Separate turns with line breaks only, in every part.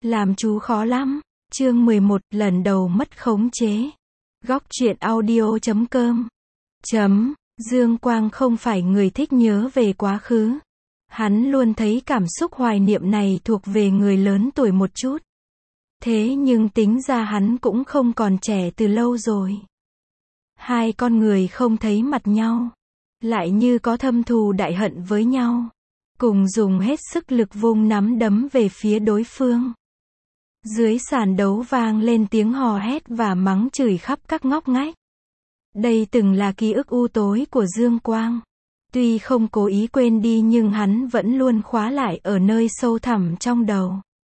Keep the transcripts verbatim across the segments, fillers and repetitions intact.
Làm chú khó lắm. Chương mười một, lần đầu mất khống chế. Góc truyện audio chấm com. Chấm, Dương Quang không phải người thích nhớ về quá khứ. Hắn luôn thấy cảm xúc hoài niệm này thuộc về người lớn tuổi một chút. Thế nhưng tính ra hắn cũng không còn trẻ từ lâu rồi. Hai con người không thấy mặt nhau, lại như có thâm thù đại hận với nhau. Cùng dùng hết sức lực vung nắm đấm về phía đối phương. Dưới sàn đấu vang lên tiếng hò hét và mắng chửi khắp các ngóc ngách. Đây từng là ký ức u tối của Dương Quang. Tuy không cố ý quên đi nhưng hắn vẫn luôn khóa lại ở nơi sâu thẳm trong đầu.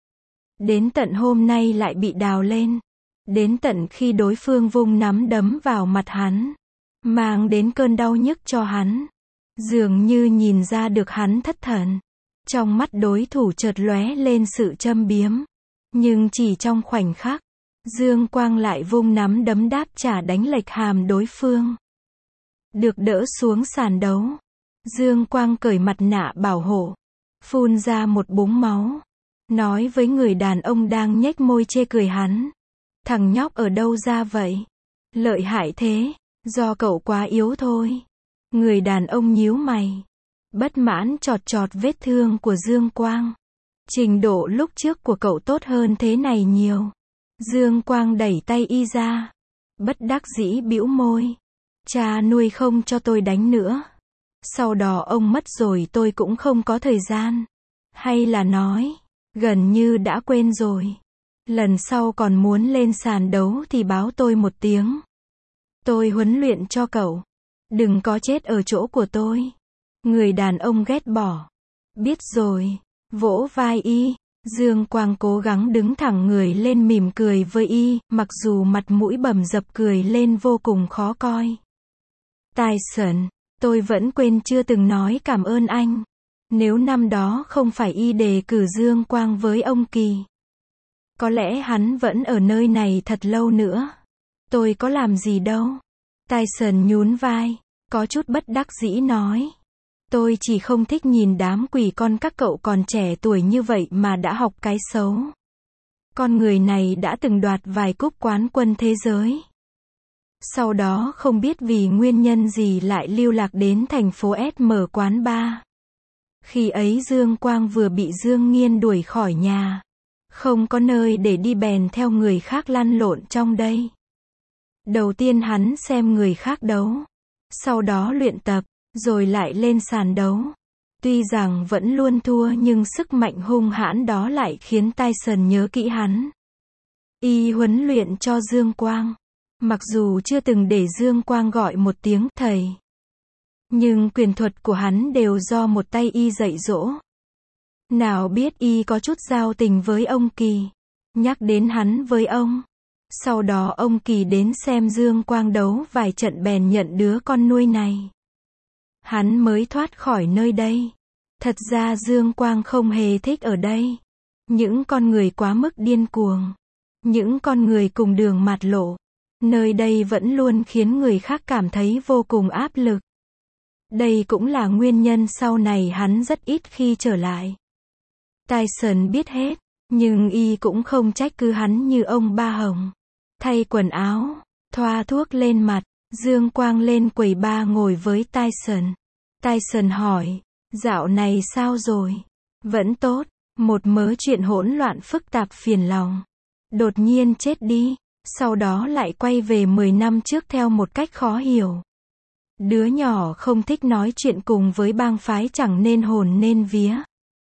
Đến tận hôm nay lại bị đào lên. Đến tận khi đối phương vung nắm đấm vào mặt hắn, mang đến cơn đau nhức cho hắn. Dường như nhìn ra được hắn thất thần. Trong mắt đối thủ chợt lóe lên sự châm biếm. Nhưng chỉ trong khoảnh khắc, Dương Quang lại vung nắm đấm đáp trả đánh lệch hàm đối phương. Được đỡ xuống sàn đấu, Dương Quang cởi mặt nạ bảo hộ, phun ra một búng máu, nói với người đàn ông đang nhếch môi chê cười hắn. Thằng nhóc ở đâu ra vậy? Lợi hại thế, do cậu quá yếu thôi. Người đàn ông nhíu mày, bất mãn chọt chọt vết thương của Dương Quang. Trình độ lúc trước của cậu tốt hơn thế này nhiều. Dương Quang đẩy tay y ra, bất đắc dĩ bĩu môi. Cha nuôi không cho tôi đánh nữa. Sau đó ông mất rồi tôi cũng không có thời gian. Hay là nói, gần như đã quên rồi. Lần sau còn muốn lên sàn đấu thì báo tôi một tiếng. Tôi huấn luyện cho cậu. Đừng có chết ở chỗ của tôi. Người đàn ông ghét bỏ. Biết rồi. Vỗ vai y. Dương Quang cố gắng đứng thẳng người lên mỉm cười với y, mặc dù mặt mũi bầm dập cười lên vô cùng khó coi. Tyson, tôi vẫn quên chưa từng nói cảm ơn anh. Nếu năm đó không phải y đề cử Dương Quang với ông Kỳ, có lẽ hắn vẫn ở nơi này thật lâu nữa. Tôi có làm gì đâu. Tyson nhún vai, có chút bất đắc dĩ nói. Tôi chỉ không thích nhìn đám quỷ con các cậu còn trẻ tuổi như vậy mà đã học cái xấu. Con người này đã từng đoạt vài cúp quán quân thế giới. Sau đó không biết vì nguyên nhân gì lại lưu lạc đến thành phố S mở quán bar. Khi ấy Dương Quang vừa bị Dương Nghiên đuổi khỏi nhà. Không có nơi để đi bèn theo người khác lăn lộn trong đây. Đầu tiên hắn xem người khác đấu. Sau đó luyện tập. Rồi lại lên sàn đấu. Tuy rằng vẫn luôn thua nhưng sức mạnh hung hãn đó lại khiến Tyson nhớ kỹ hắn. Y huấn luyện cho Dương Quang. Mặc dù chưa từng để Dương Quang gọi một tiếng thầy. Nhưng quyền thuật của hắn đều do một tay y dạy dỗ. Nào biết y có chút giao tình với ông Kỳ. Nhắc đến hắn với ông. Sau đó ông Kỳ đến xem Dương Quang đấu vài trận bèn nhận đứa con nuôi này. Hắn mới thoát khỏi nơi đây. Thật ra Dương Quang không hề thích ở đây. Những con người quá mức điên cuồng. Những con người cùng đường mạt lộ. Nơi đây vẫn luôn khiến người khác cảm thấy vô cùng áp lực. Đây cũng là nguyên nhân sau này hắn rất ít khi trở lại. Tyson biết hết, nhưng y cũng không trách cứ hắn như ông Ba Hồng. Thay quần áo, thoa thuốc lên mặt. Dương Quang lên quầy bar ngồi với Tyson. Tyson hỏi, dạo này sao rồi? Vẫn tốt, một mớ chuyện hỗn loạn phức tạp phiền lòng. Đột nhiên chết đi, sau đó lại quay về mười năm trước theo một cách khó hiểu. Đứa nhỏ không thích nói chuyện cùng với bang phái chẳng nên hồn nên vía.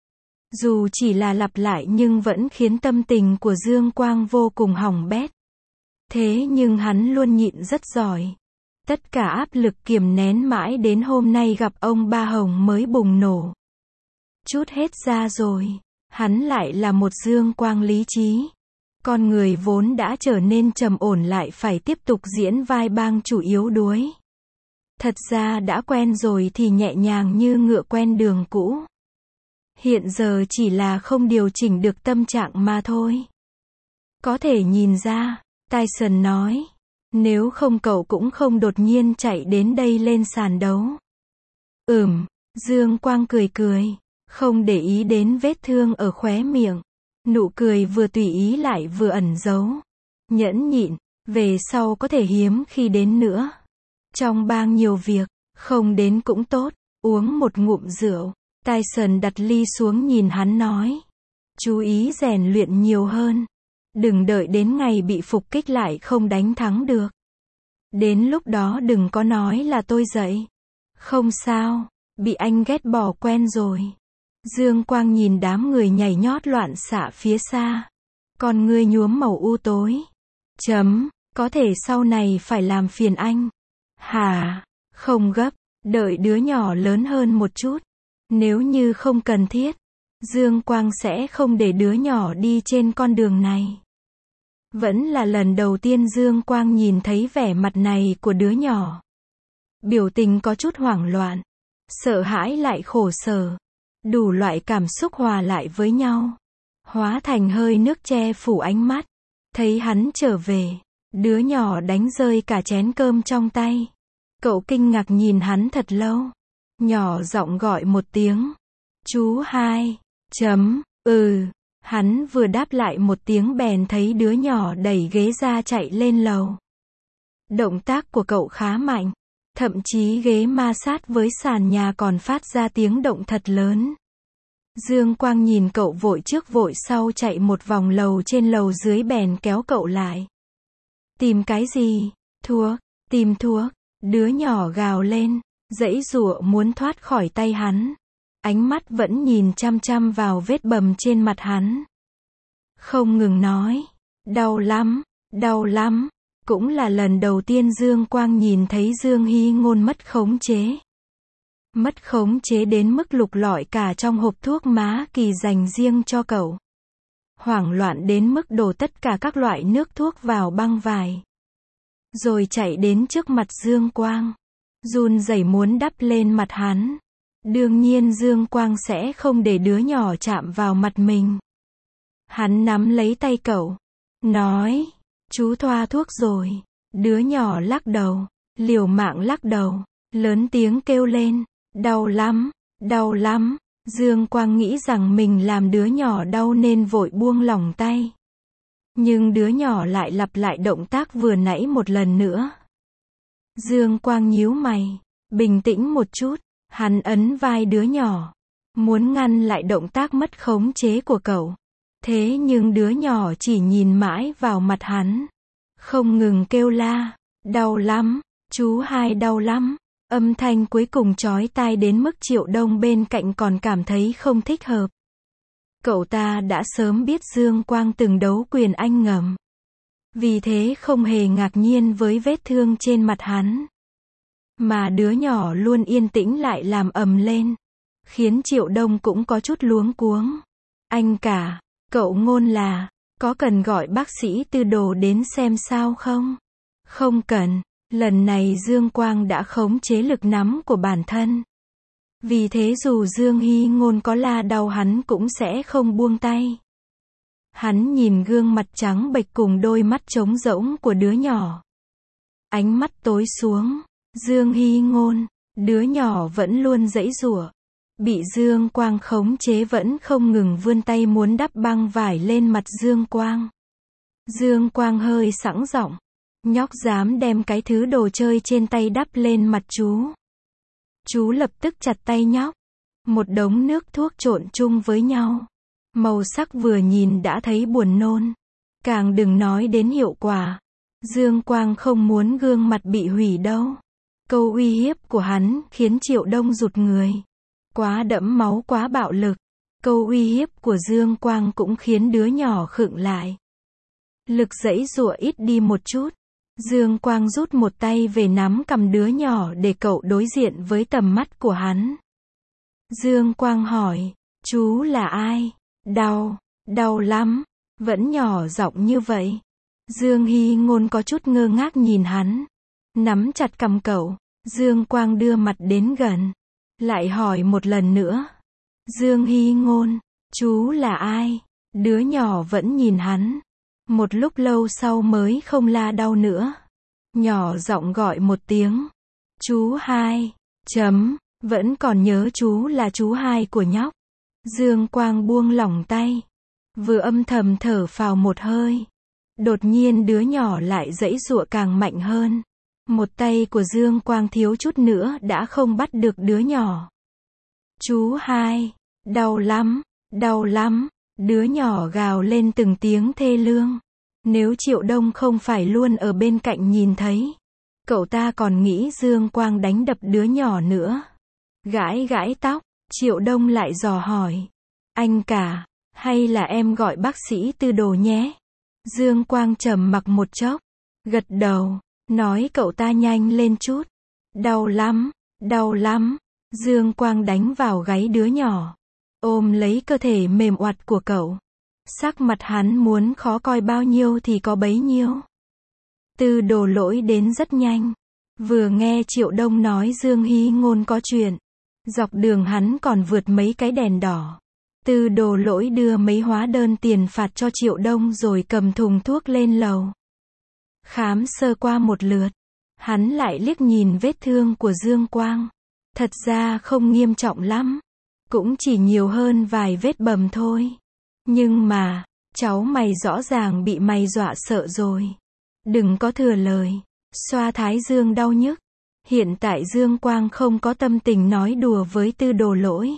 Dù chỉ là lặp lại nhưng vẫn khiến tâm tình của Dương Quang vô cùng hỏng bét. Thế nhưng hắn luôn nhịn rất giỏi. Tất cả áp lực kiềm nén mãi đến hôm nay gặp ông Ba Hồng mới bùng nổ. Chút hết ra rồi, hắn lại là một Dương Quang lý trí. Con người vốn đã trở nên trầm ổn lại phải tiếp tục diễn vai bang chủ yếu đuối. Thật ra đã quen rồi thì nhẹ nhàng như ngựa quen đường cũ. Hiện giờ chỉ là không điều chỉnh được tâm trạng mà thôi. Có thể nhìn ra, Tyson nói. Nếu không cậu cũng không đột nhiên chạy đến đây lên sàn đấu. Ừm, Dương Quang cười cười, không để ý đến vết thương ở khóe miệng. Nụ cười vừa tùy ý lại vừa ẩn giấu. Nhẫn nhịn, về sau có thể hiếm khi đến nữa. Trong bang nhiều việc, không đến cũng tốt, uống một ngụm rượu. Tyson đặt ly xuống nhìn hắn nói. Chú ý rèn luyện nhiều hơn. Đừng đợi đến ngày bị phục kích lại không đánh thắng được. Đến lúc đó đừng có nói là tôi dạy. Không sao, bị anh ghét bỏ quen rồi. Dương Quang nhìn đám người nhảy nhót loạn xạ phía xa. Con ngươi nhuốm màu u tối. Chấm, có thể sau này phải làm phiền anh. Hả, không gấp, đợi đứa nhỏ lớn hơn một chút. Nếu như không cần thiết, Dương Quang sẽ không để đứa nhỏ đi trên con đường này. Vẫn là lần đầu tiên Dương Quang nhìn thấy vẻ mặt này của đứa nhỏ. Biểu tình có chút hoảng loạn, sợ hãi lại khổ sở. Đủ loại cảm xúc hòa lại với nhau. Hóa thành hơi nước che phủ ánh mắt. Thấy hắn trở về, đứa nhỏ đánh rơi cả chén cơm trong tay. Cậu kinh ngạc nhìn hắn thật lâu. Nhỏ giọng gọi một tiếng. Chú hai, chấm, ừ. Hắn vừa đáp lại một tiếng bèn thấy đứa nhỏ đẩy ghế ra chạy lên lầu. Động tác của cậu khá mạnh. Thậm chí ghế ma sát với sàn nhà còn phát ra tiếng động thật lớn. Dương Quang nhìn cậu vội trước vội sau chạy một vòng lầu trên lầu dưới bèn kéo cậu lại. Tìm cái gì? Thuốc, tìm thuốc. Đứa nhỏ gào lên, giãy giụa muốn thoát khỏi tay hắn. Ánh mắt vẫn nhìn chăm chăm vào vết bầm trên mặt hắn. Không ngừng nói, đau lắm, đau lắm. Cũng là lần đầu tiên Dương Quang nhìn thấy Dương Hy Ngôn mất khống chế. Mất khống chế đến mức lục lọi cả trong hộp thuốc má kỳ dành riêng cho cậu. Hoảng loạn đến mức đổ tất cả các loại nước thuốc vào băng vải. Rồi chạy đến trước mặt Dương Quang. Run rẩy muốn đắp lên mặt hắn. Đương nhiên Dương Quang sẽ không để đứa nhỏ chạm vào mặt mình. Hắn nắm lấy tay cậu. Nói, chú thoa thuốc rồi. Đứa nhỏ lắc đầu, liều mạng lắc đầu, lớn tiếng kêu lên. Đau lắm, đau lắm. Dương Quang nghĩ rằng mình làm đứa nhỏ đau nên vội buông lỏng tay. Nhưng đứa nhỏ lại lặp lại động tác vừa nãy một lần nữa. Dương Quang nhíu mày, bình tĩnh một chút, hắn ấn vai đứa nhỏ, muốn ngăn lại động tác mất khống chế của cậu. Thế nhưng đứa nhỏ chỉ nhìn mãi vào mặt hắn, không ngừng kêu la, đau lắm, chú hai đau lắm. Âm thanh cuối cùng chói tai đến mức Triệu Đông bên cạnh còn cảm thấy không thích hợp. Cậu ta đã sớm biết Dương Quang từng đấu quyền anh ngầm. Vì thế không hề ngạc nhiên với vết thương trên mặt hắn. Mà đứa nhỏ luôn yên tĩnh lại làm ầm lên. Khiến Triệu Đông cũng có chút luống cuống. Anh cả, cậu Ngôn là, có cần gọi bác sĩ Tư Đồ đến xem sao không? Không cần. Lần này Dương Quang đã khống chế lực nắm của bản thân. Vì thế dù Dương Hy Ngôn có la đau hắn cũng sẽ không buông tay. Hắn nhìn gương mặt trắng bệch cùng đôi mắt trống rỗng của đứa nhỏ. Ánh mắt tối xuống. Dương Hy Ngôn, đứa nhỏ vẫn luôn giãy giụa. Bị Dương Quang khống chế vẫn không ngừng vươn tay muốn đắp băng vải lên mặt Dương Quang. Dương Quang hơi sẵn giọng. Nhóc dám đem cái thứ đồ chơi trên tay đắp lên mặt chú. Chú lập tức chặt tay nhóc. Một đống nước thuốc trộn chung với nhau. Màu sắc vừa nhìn đã thấy buồn nôn. Càng đừng nói đến hiệu quả. Dương Quang không muốn gương mặt bị hủy đâu. Câu uy hiếp của hắn khiến Triệu Đông rụt người. Quá đẫm máu quá bạo lực. Câu uy hiếp của Dương Quang cũng khiến đứa nhỏ khựng lại. Lực giãy giụa ít đi một chút. Dương Quang rút một tay về nắm cầm đứa nhỏ để cậu đối diện với tầm mắt của hắn. Dương Quang hỏi, chú là ai? Đau, đau lắm, vẫn nhỏ giọng như vậy. Dương Hy Ngôn có chút ngơ ngác nhìn hắn, nắm chặt cầm cậu. Dương Quang đưa mặt đến gần, lại hỏi một lần nữa. Dương Hy Ngôn, chú là ai? Đứa nhỏ vẫn nhìn hắn. Một lúc lâu sau mới không la đau nữa. Nhỏ giọng gọi một tiếng. Chú hai, chấm, vẫn còn nhớ chú là chú hai của nhóc. Dương Quang buông lỏng tay. vừa âm thầm thở phào một hơi. Đột nhiên đứa nhỏ lại giãy giụa càng mạnh hơn. Một tay của Dương Quang thiếu chút nữa đã không bắt được đứa nhỏ. Chú hai, đau lắm, đau lắm, đứa nhỏ gào lên từng tiếng thê lương. Nếu Triệu Đông không phải luôn ở bên cạnh nhìn thấy, cậu ta còn nghĩ Dương Quang đánh đập đứa nhỏ nữa. Gãi gãi tóc, Triệu Đông lại dò hỏi. Anh cả, hay là em gọi bác sĩ Tư Đồ nhé? Dương Quang trầm mặc một chốc, gật đầu, nói cậu ta nhanh lên chút. Đau lắm, đau lắm. Dương Quang đánh vào gáy đứa nhỏ, ôm lấy cơ thể mềm oặt của cậu. Sắc mặt hắn muốn khó coi bao nhiêu thì có bấy nhiêu. Tư Đồ Lỗi đến rất nhanh. Vừa nghe Triệu Đông nói Dương Hy Ngôn có chuyện, dọc đường hắn còn vượt mấy cái đèn đỏ. Tư Đồ Lỗi đưa mấy hóa đơn tiền phạt cho Triệu Đông rồi cầm thùng thuốc lên lầu. Khám sơ qua một lượt, hắn lại liếc nhìn vết thương của Dương Quang. Thật ra không nghiêm trọng lắm, cũng chỉ nhiều hơn vài vết bầm thôi. Nhưng mà, cháu mày rõ ràng bị mày dọa sợ rồi. Đừng có thừa lời, xoa thái dương đau nhức. Hiện tại Dương Quang không có tâm tình nói đùa với Tư Đồ Lỗi.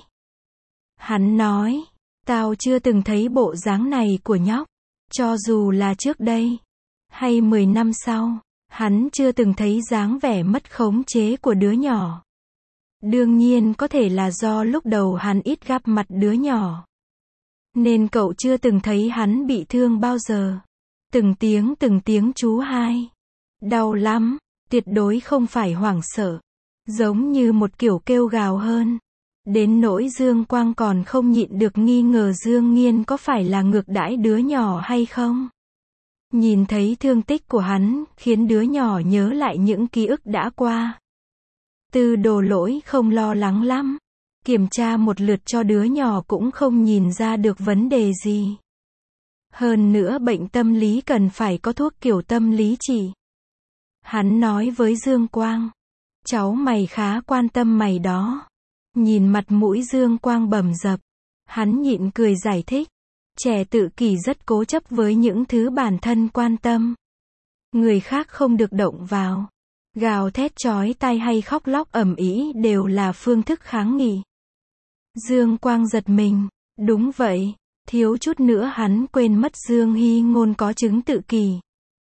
Hắn nói, tao chưa từng thấy bộ dáng này của nhóc. Cho dù là trước đây, hay mười năm sau, hắn chưa từng thấy dáng vẻ mất khống chế của đứa nhỏ. Đương nhiên có thể là do lúc đầu hắn ít gặp mặt đứa nhỏ, nên cậu chưa từng thấy hắn bị thương bao giờ. Từng tiếng từng tiếng chú hai. Đau lắm, tuyệt đối không phải hoảng sợ. Giống như một kiểu kêu gào hơn. Đến nỗi Dương Quang còn không nhịn được nghi ngờ Dương Nghiên có phải là ngược đãi đứa nhỏ hay không. Nhìn thấy thương tích của hắn, khiến đứa nhỏ nhớ lại những ký ức đã qua. Tư Đồ Lỗi không lo lắng lắm. Kiểm tra một lượt cho đứa nhỏ cũng không nhìn ra được vấn đề gì. Hơn nữa bệnh tâm lý cần phải có thuốc kiểu tâm lý trị. Hắn nói với Dương Quang, cháu mày khá quan tâm mày đó. Nhìn mặt mũi Dương Quang bầm dập, hắn nhịn cười giải thích. Trẻ tự kỷ rất cố chấp với những thứ bản thân quan tâm. Người khác không được động vào. Gào thét chói tai hay khóc lóc ầm ĩ đều là phương thức kháng nghị. Dương Quang giật mình. Đúng vậy, thiếu chút nữa hắn quên mất Dương Hy Ngôn có chứng tự kỷ.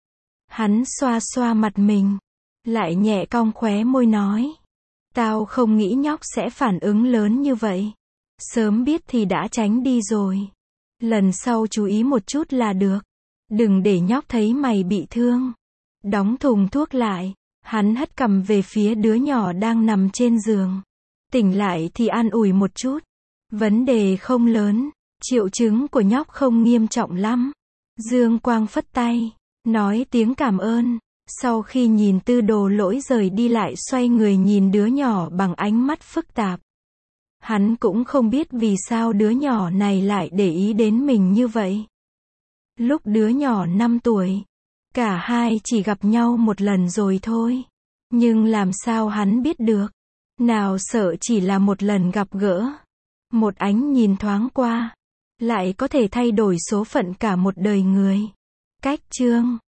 Hắn xoa xoa mặt mình, lại nhẹ cong khóe môi nói. Tao không nghĩ nhóc sẽ phản ứng lớn như vậy. Sớm biết thì đã tránh đi rồi. Lần sau chú ý một chút là được. Đừng để nhóc thấy mày bị thương. Đóng thùng thuốc lại, hắn hất cằm về phía đứa nhỏ đang nằm trên giường. Tỉnh lại thì an ủi một chút. Vấn đề không lớn, triệu chứng của nhóc không nghiêm trọng lắm. Dương Quang phất tay, nói tiếng cảm ơn. Sau khi nhìn Tư Đồ Lỗi rời đi lại xoay người nhìn đứa nhỏ bằng ánh mắt phức tạp. Hắn cũng không biết vì sao đứa nhỏ này lại để ý đến mình như vậy. Lúc đứa nhỏ năm tuổi, cả hai chỉ gặp nhau một lần rồi thôi. Nhưng làm sao hắn biết được? Nào sợ chỉ là một lần gặp gỡ. Một ánh nhìn thoáng qua, lại có thể thay đổi số phận cả một đời người. Cách chương